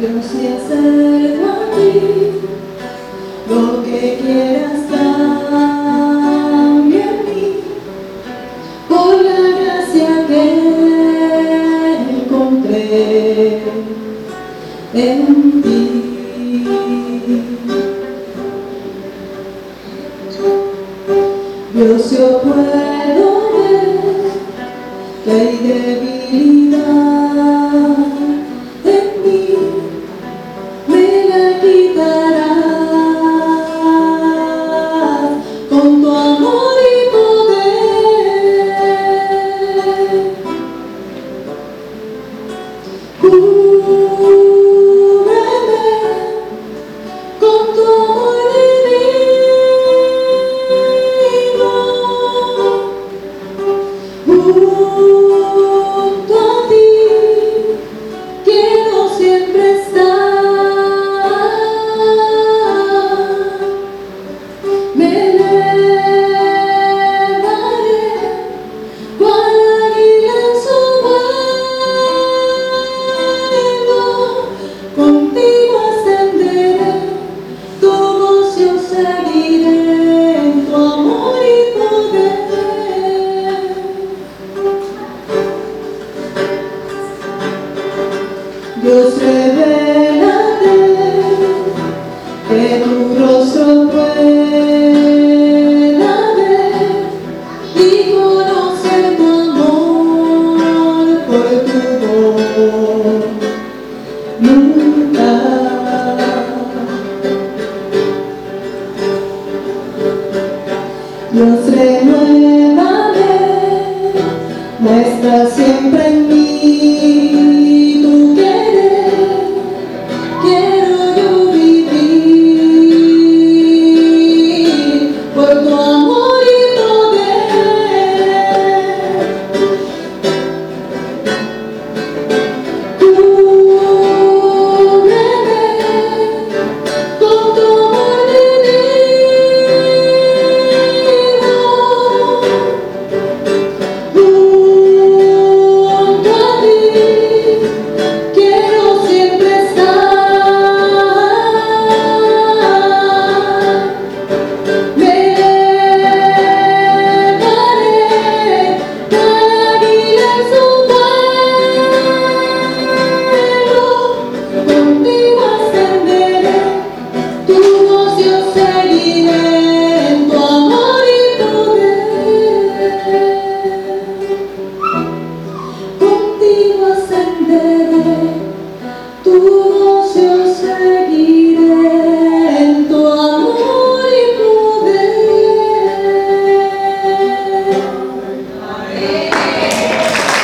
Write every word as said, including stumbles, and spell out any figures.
Dios se acerca a ti, lo que quieras cambia en mí, por la gracia que encontré en ti. Dios, yo puedo ver que hay debilidad en mí, me la quitarás con tu amor y poder. Cúbreme con tu amor divino, junto a ti, quiero siempre estar. Me elevaré cual águila en su vuelo, contigo ascenderé, tu voz yo seguiré en tu amor y poder. Dios, revélate, que tu rostro pueda ver y conocer tu amor por tu voluntad. Dios, renuévame, muestra siempre